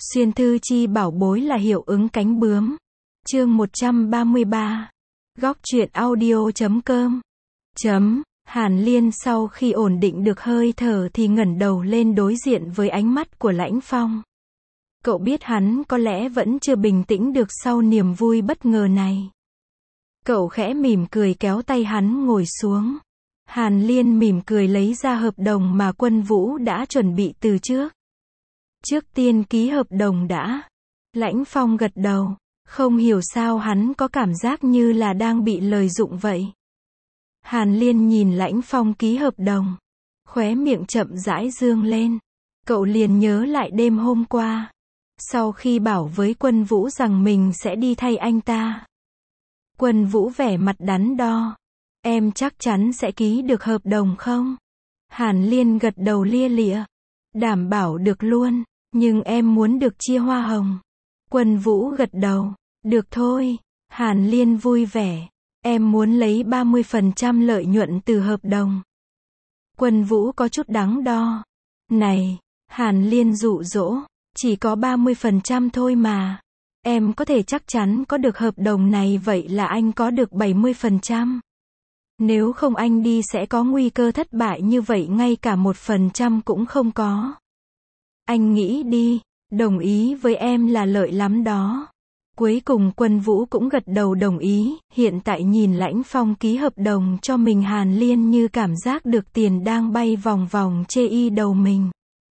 Xuyên thư chi bảo bối là hiệu ứng cánh bướm. Chương 133. Góc truyện audio.com. Hàn Liên sau khi ổn định được hơi thở thì ngẩng đầu lên đối diện với ánh mắt của Lãnh Phong. Cậu biết hắn có lẽ vẫn chưa bình tĩnh được sau niềm vui bất ngờ này. Cậu khẽ mỉm cười kéo tay hắn ngồi xuống. Hàn Liên mỉm cười lấy ra hợp đồng mà Quân Vũ đã chuẩn bị từ trước. Trước tiên ký hợp đồng đã. Lãnh Phong gật đầu. Không hiểu sao hắn có cảm giác như là đang bị lợi dụng vậy. Hàn Liên nhìn Lãnh Phong ký hợp đồng. Khóe miệng chậm rãi dương lên. Cậu liền nhớ lại đêm hôm qua. Sau khi bảo với Quân Vũ rằng mình sẽ đi thay anh ta. Quân Vũ vẻ mặt đắn đo. Em chắc chắn sẽ ký được hợp đồng không? Hàn Liên gật đầu lia lịa. Đảm bảo được luôn, nhưng em muốn được chia hoa hồng. Quân Vũ gật đầu. Được thôi. Hàn Liên vui vẻ. Em muốn lấy 30% lợi nhuận từ hợp đồng. Quân Vũ có chút đắn đo. Này, Hàn Liên dụ dỗ, chỉ có 30% thôi mà. Em có thể chắc chắn có được hợp đồng này, vậy là anh có được 70%. Nếu không anh đi sẽ có nguy cơ thất bại, như vậy ngay cả 1% cũng không có. Anh nghĩ đi, đồng ý với em là lợi lắm đó. Cuối cùng Quân Vũ cũng gật đầu đồng ý. Hiện tại nhìn Lãnh Phong ký hợp đồng cho mình, Hàn Liên như cảm giác được tiền đang bay vòng vòng trên đầu mình.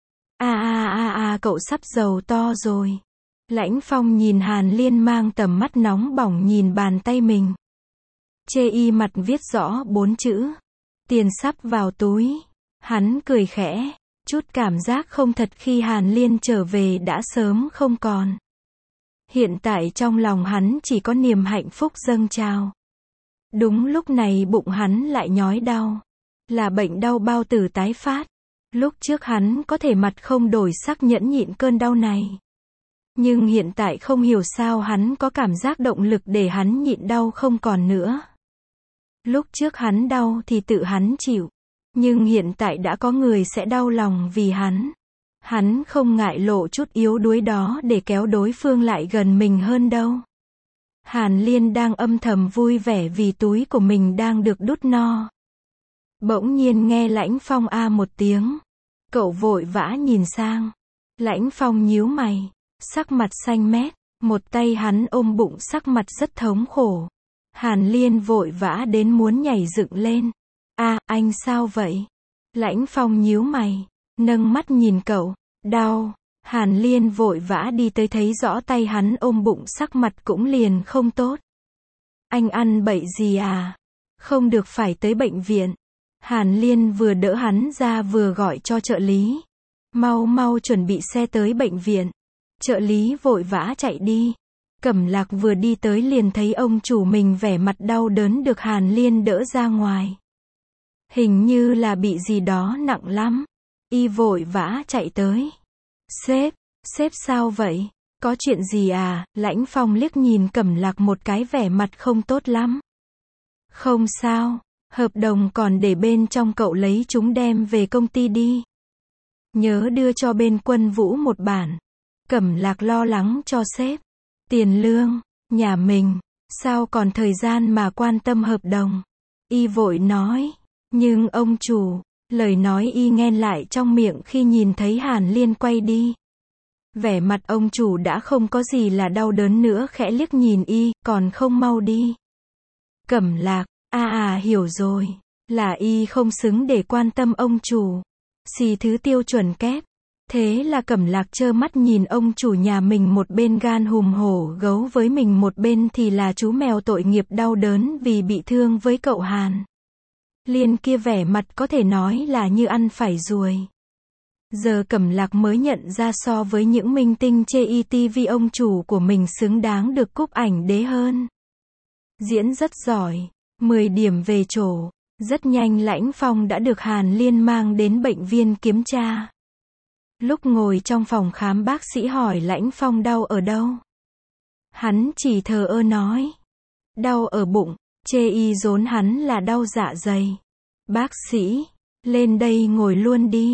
Cậu sắp giàu to rồi. Lãnh Phong nhìn Hàn Liên mang tầm mắt nóng bỏng nhìn bàn tay mình. Trên mặt viết rõ 4 chữ. Tiền sắp vào túi. Hắn cười khẽ. Chút cảm giác không thật khi Hàn Liên trở về đã sớm không còn. Hiện tại trong lòng hắn chỉ có niềm hạnh phúc dâng trào. Đúng lúc này bụng hắn lại nhói đau. Là bệnh đau bao tử tái phát. Lúc trước hắn có thể mặt không đổi sắc nhẫn nhịn cơn đau này. Nhưng hiện tại không hiểu sao hắn có cảm giác động lực để hắn nhịn đau không còn nữa. Lúc trước hắn đau thì tự hắn chịu. Nhưng hiện tại đã có người sẽ đau lòng vì hắn. Hắn không ngại lộ chút yếu đuối đó để kéo đối phương lại gần mình hơn đâu. Hàn Liên đang âm thầm vui vẻ vì túi của mình đang được đút no. Bỗng nhiên nghe Lãnh Phong một tiếng. Cậu vội vã nhìn sang. Lãnh Phong nhíu mày. Sắc mặt xanh mét. Một tay hắn ôm bụng, sắc mặt rất thống khổ. Hàn Liên vội vã đến muốn nhảy dựng lên. Anh sao vậy? Lãnh Phong nhíu mày. Nâng mắt nhìn cậu. Đau. Hàn Liên vội vã đi tới, thấy rõ tay hắn ôm bụng, sắc mặt cũng liền không tốt. Anh ăn bậy gì à? Không được, phải tới bệnh viện. Hàn Liên vừa đỡ hắn ra vừa gọi cho trợ lý. Mau chuẩn bị xe tới bệnh viện. Trợ lý vội vã chạy đi. Cẩm Lạc vừa đi tới liền thấy ông chủ mình vẻ mặt đau đớn được Hàn Liên đỡ ra ngoài. Hình như là bị gì đó nặng lắm. Y vội vã chạy tới. Sếp sao vậy? Có chuyện gì à? Lãnh Phong liếc nhìn Cẩm Lạc một cái, vẻ mặt không tốt lắm. Không sao, hợp đồng còn để bên trong, cậu lấy chúng đem về công ty đi. Nhớ đưa cho bên Quân Vũ một bản. Cẩm Lạc lo lắng cho sếp. Tiền lương, nhà mình, sao còn thời gian mà quan tâm hợp đồng? Y vội nói. Nhưng ông chủ, lời nói Y nghẹn lại trong miệng khi nhìn thấy Hàn Liên quay đi. Vẻ mặt ông chủ đã không có gì là đau đớn nữa, khẽ liếc nhìn Y, còn không mau đi. Cẩm Lạc, hiểu rồi, là Y không xứng để quan tâm ông chủ. Xì thứ tiêu chuẩn kép. Thế là Cẩm Lạc trơ mắt nhìn ông chủ nhà mình một bên gan hùm hổ gấu với mình, một bên thì là chú mèo tội nghiệp đau đớn vì bị thương với cậu Hàn Liên kia, vẻ mặt có thể nói là như ăn phải ruồi. Giờ Cẩm Lạc mới nhận ra so với những minh tinh trên TV, ông chủ của mình xứng đáng được cúp ảnh đế hơn. Diễn rất giỏi, 10 điểm về chỗ. Rất nhanh Lãnh Phong đã được Hàn Liên mang đến bệnh viện kiểm tra. Lúc ngồi trong phòng khám, bác sĩ hỏi Lãnh Phong đau ở đâu. Hắn chỉ thờ ơ nói. Đau ở bụng. Chê rốn hắn là đau dạ dày. Bác sĩ, lên đây ngồi luôn đi.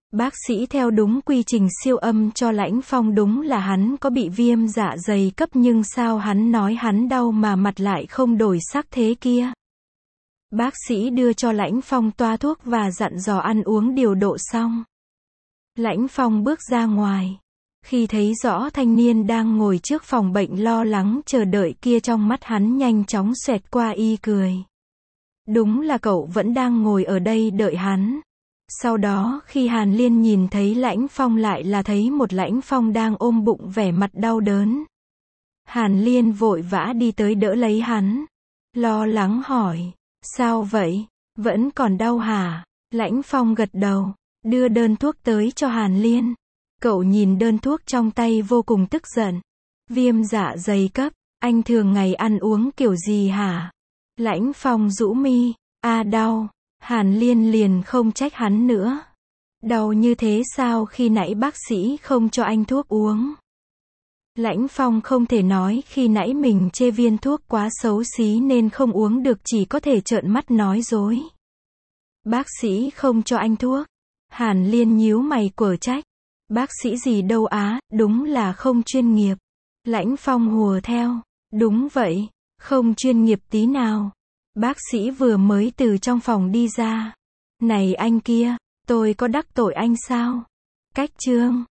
Bác sĩ theo đúng quy trình siêu âm cho Lãnh Phong, đúng là hắn có bị viêm dạ dày cấp, nhưng sao hắn nói hắn đau mà mặt lại không đổi sắc thế kia. Bác sĩ đưa cho Lãnh Phong toa thuốc và dặn dò ăn uống điều độ xong. Lãnh Phong bước ra ngoài. Khi thấy rõ thanh niên đang ngồi trước phòng bệnh lo lắng chờ đợi kia, trong mắt hắn nhanh chóng xẹt qua ý cười. Đúng là cậu vẫn đang ngồi ở đây đợi hắn. Sau đó khi Hàn Liên nhìn thấy Lãnh Phong lại là thấy một Lãnh Phong đang ôm bụng vẻ mặt đau đớn. Hàn Liên vội vã đi tới đỡ lấy hắn. Lo lắng hỏi, sao vậy? Vẫn còn đau hả? Lãnh Phong gật đầu, đưa đơn thuốc tới cho Hàn Liên. Cậu nhìn đơn thuốc trong tay vô cùng tức giận. Viêm dạ dày cấp, anh thường ngày ăn uống kiểu gì hả? Lãnh Phong rũ mi, đau. Hàn Liên liền không trách hắn nữa. Đau như thế sao, khi nãy bác sĩ không cho anh thuốc uống? Lãnh Phong không thể nói khi nãy mình chê viên thuốc quá xấu xí nên không uống được, chỉ có thể trợn mắt nói dối. Bác sĩ không cho anh thuốc. Hàn Liên nhíu mày quở trách. Bác sĩ gì đâu á, đúng là không chuyên nghiệp. Lãnh Phong hùa theo. Đúng vậy, không chuyên nghiệp tí nào. Bác sĩ vừa mới từ trong phòng đi ra. Này anh kia, tôi có đắc tội anh sao? Cách chương